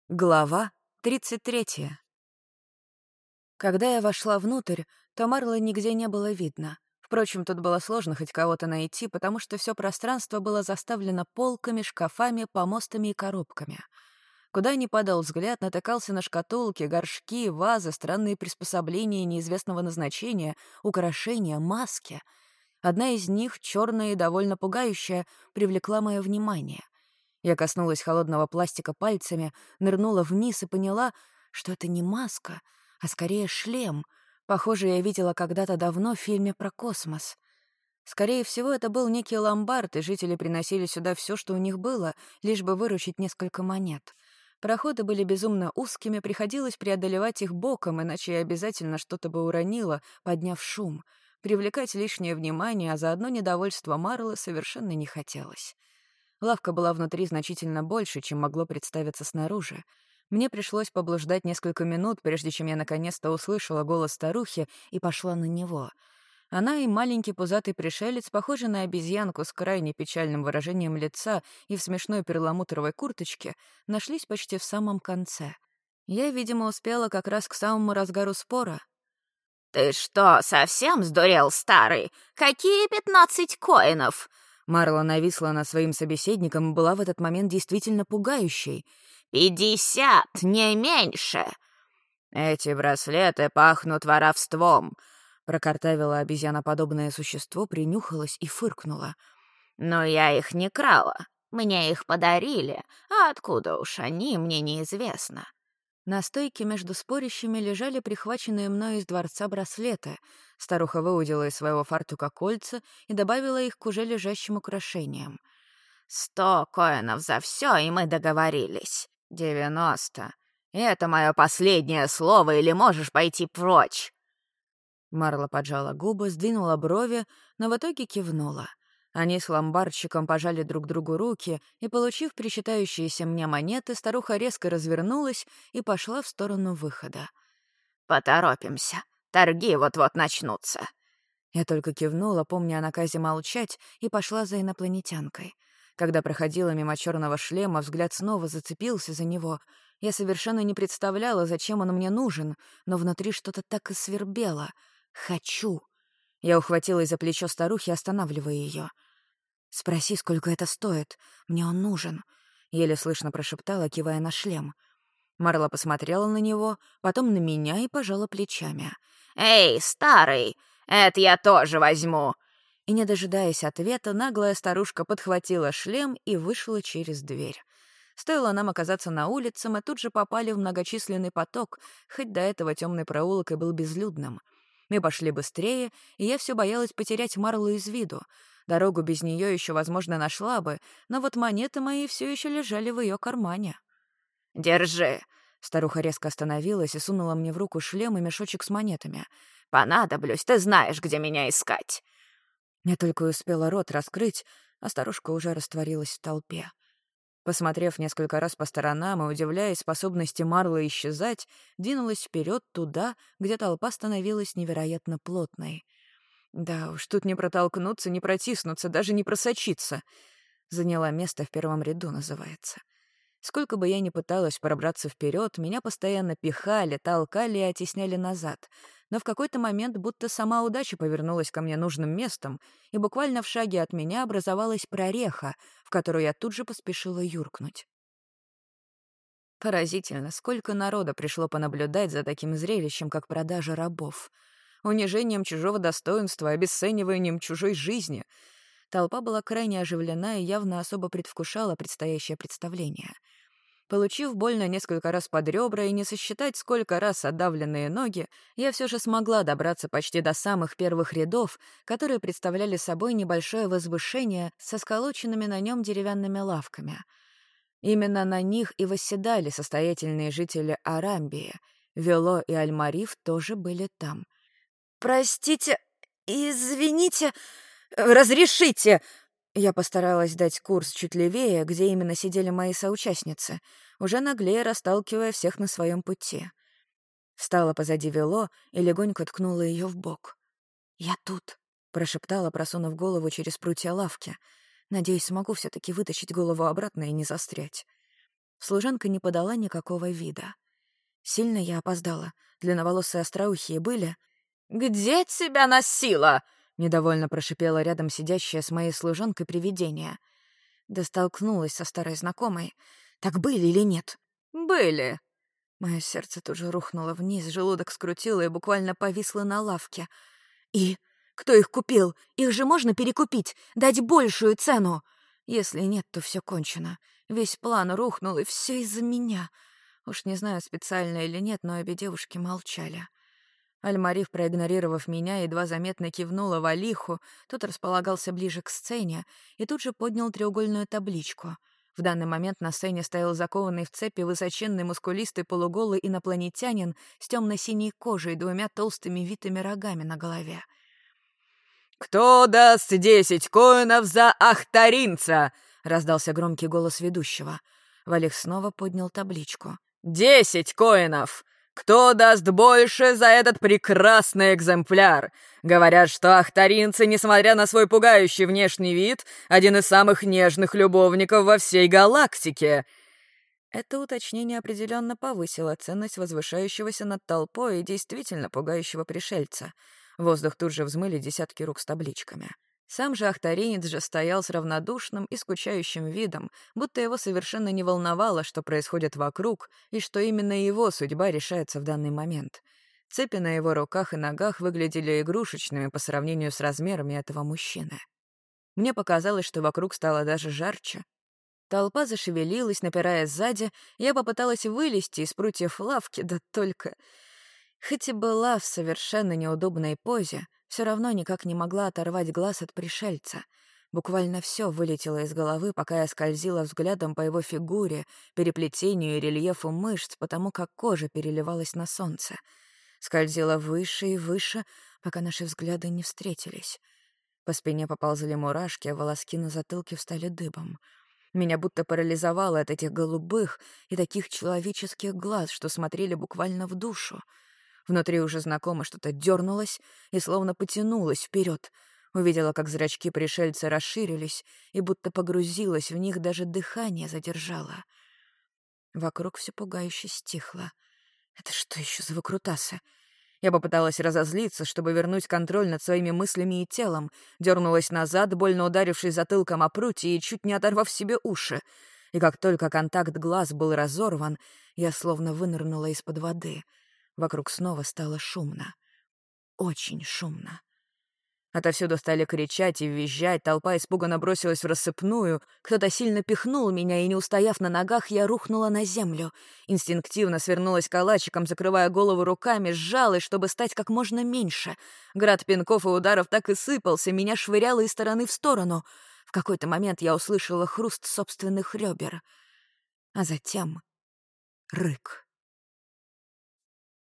Глава 33. Когда я вошла внутрь, то Марла нигде не было видно. Впрочем, тут было сложно хоть кого-то найти, потому что все пространство было заставлено полками, шкафами, помостами и коробками. Куда ни падал взгляд, натыкался на шкатулки, горшки, вазы, странные приспособления неизвестного назначения, украшения, маски. Одна из них, черная и довольно пугающая, привлекла мое внимание. Я коснулась холодного пластика пальцами, нырнула вниз и поняла, что это не маска, а скорее шлем. Похоже, я видела когда-то давно в фильме про космос. Скорее всего, это был некий ломбард, и жители приносили сюда все, что у них было, лишь бы выручить несколько монет. Проходы были безумно узкими, приходилось преодолевать их боком, иначе я обязательно что-то бы уронила, подняв шум. Привлекать лишнее внимание, а заодно недовольство Марлы совершенно не хотелось. Лавка была внутри значительно больше, чем могло представиться снаружи. Мне пришлось поблуждать несколько минут, прежде чем я наконец-то услышала голос старухи и пошла на него. Она и маленький пузатый пришелец, похожий на обезьянку с крайне печальным выражением лица и в смешной перламутровой курточке, нашлись почти в самом конце. Я, видимо, успела как раз к самому разгару спора. «Ты что, совсем сдурел, старый? Какие 15 коинов?» Марла нависла над своим собеседником и была в этот момент действительно пугающей. 50, не меньше!» «Эти браслеты пахнут воровством», — прокартавило обезьяноподобное существо, принюхалось и фыркнуло. «Но я их не крала. Мне их подарили, а откуда уж они, мне неизвестно». На стойке между спорящими лежали прихваченные мною из дворца браслеты. Старуха выудила из своего фартука кольца и добавила их к уже лежащим украшениям. 100 коинов за все, и мы договорились. 90. И это мое последнее слово, или можешь пойти прочь?» Марла поджала губы, сдвинула брови, но в итоге кивнула. Они с ломбардщиком пожали друг другу руки, и, получив причитающиеся мне монеты, старуха резко развернулась и пошла в сторону выхода. «Поторопимся. Торги вот-вот начнутся». Я только кивнула, помня о наказе молчать, и пошла за инопланетянкой. Когда проходила мимо черного шлема, взгляд снова зацепился за него. Я совершенно не представляла, зачем он мне нужен, но внутри что-то так и свербело. «Хочу». Я ухватилась за плечо старухи, останавливая ее. «Спроси, сколько это стоит. Мне он нужен», — еле слышно прошептала, кивая на шлем. Марла посмотрела на него, потом на меня и пожала плечами. «Эй, старый, это я тоже возьму!» И, не дожидаясь ответа, наглая старушка подхватила шлем и вышла через дверь. Стоило нам оказаться на улице, мы тут же попали в многочисленный поток, хоть до этого темный проулок и был безлюдным. Мы пошли быстрее, и я все боялась потерять Марлу из виду. Дорогу без нее еще, возможно, нашла бы, но вот монеты мои все еще лежали в ее кармане. «Держи!» Старуха резко остановилась и сунула мне в руку шлем и мешочек с монетами. «Понадоблюсь, ты знаешь, где меня искать!» Я только успела рот раскрыть, а старушка уже растворилась в толпе. Посмотрев несколько раз по сторонам и удивляясь способности Марлы исчезать, двинулась вперед туда, где толпа становилась невероятно плотной. Да уж, тут не протолкнуться, не протиснуться, даже не просочиться. Заняла место в первом ряду, называется. Сколько бы я ни пыталась пробраться вперед, меня постоянно пихали, толкали и оттесняли назад. Но в какой-то момент будто сама удача повернулась ко мне нужным местом, и буквально в шаге от меня образовалась прореха, в которую я тут же поспешила юркнуть. Поразительно, сколько народа пришло понаблюдать за таким зрелищем, как продажа рабов. Унижением чужого достоинства, обесцениванием чужой жизни. Толпа была крайне оживлена и явно особо предвкушала предстоящее представление. Получив больно несколько раз под ребра и не сосчитать, сколько раз отдавленные ноги, я все же смогла добраться почти до самых первых рядов, которые представляли собой небольшое возвышение со сколоченными на нем деревянными лавками. Именно на них и восседали состоятельные жители Арамбии. Вело и Аль-Мариф тоже были там. «Простите, извините, разрешите!» Я постаралась дать курс чуть левее, где именно сидели мои соучастницы, уже наглее расталкивая всех на своем пути. Встала позади Вело и легонько ткнула ее в бок. «Я тут», — прошептала, просунув голову через прутья лавки. «Надеюсь, смогу все таки вытащить голову обратно и не застрять». Служанка не подала никакого вида. Сильно я опоздала. Длинноволосые остроухие были. «Где тебя носила?» — недовольно прошипела рядом сидящая с моей служанкой привидение. Да столкнулась со старой знакомой. Так были или нет? «Были». Мое сердце тут же рухнуло вниз, желудок скрутило и буквально повисло на лавке. И кто их купил? Их же можно перекупить, дать большую цену. Если нет, то все кончено. Весь план рухнул, и все из-за меня. Уж не знаю, специально или нет, но обе девушки молчали. Аль-Мариф, проигнорировав меня, едва заметно кивнула Валиху, тот располагался ближе к сцене и тут же поднял треугольную табличку. В данный момент на сцене стоял закованный в цепи высоченный мускулистый полуголый инопланетянин с темно-синей кожей и 2 толстыми витыми рогами на голове. «Кто даст 10 коинов за ахтаринца?» — раздался громкий голос ведущего. Валих снова поднял табличку. 10 коинов! Кто даст больше за этот прекрасный экземпляр? Говорят, что ахтаринцы, несмотря на свой пугающий внешний вид, один из самых нежных любовников во всей галактике». Это уточнение определенно повысило ценность возвышающегося над толпой и действительно пугающего пришельца. В воздух тут же взмыли десятки рук с табличками. Сам же ахтаринец же стоял с равнодушным и скучающим видом, будто его совершенно не волновало, что происходит вокруг, и что именно его судьба решается в данный момент. Цепи на его руках и ногах выглядели игрушечными по сравнению с размерами этого мужчины. Мне показалось, что вокруг стало даже жарче. Толпа зашевелилась, напирая сзади, я попыталась вылезти из прутьев лавки, да только... Хоть и была в совершенно неудобной позе, все равно никак не могла оторвать глаз от пришельца. Буквально все вылетело из головы, пока я скользила взглядом по его фигуре, переплетению и рельефу мышц, потому как кожа переливалась на солнце. Скользила выше и выше, пока наши взгляды не встретились. По спине поползли мурашки, а волоски на затылке встали дыбом. Меня будто парализовало от этих голубых и таких человеческих глаз, что смотрели буквально в душу. Внутри уже знакомо что-то дернулось и словно потянулось вперед. Увидела, как зрачки пришельца расширились, и будто погрузилась в них, даже дыхание задержала. Вокруг все пугающе стихло. Это что еще за выкрутасы? Я попыталась разозлиться, чтобы вернуть контроль над своими мыслями и телом, дернулась назад, больно ударившись затылком о прутье и чуть не оторвав себе уши. И как только контакт глаз был разорван, я словно вынырнула из-под воды. Вокруг снова стало шумно. Очень шумно. Отовсюду стали кричать и визжать, толпа испуганно бросилась в рассыпную, кто-то сильно пихнул меня, и, не устояв на ногах, я рухнула на землю. Инстинктивно свернулась калачиком, закрывая голову руками, сжалась, чтобы стать как можно меньше. Град пинков и ударов так и сыпался, меня швыряло из стороны в сторону. В какой-то момент я услышала хруст собственных ребер. А затем рык.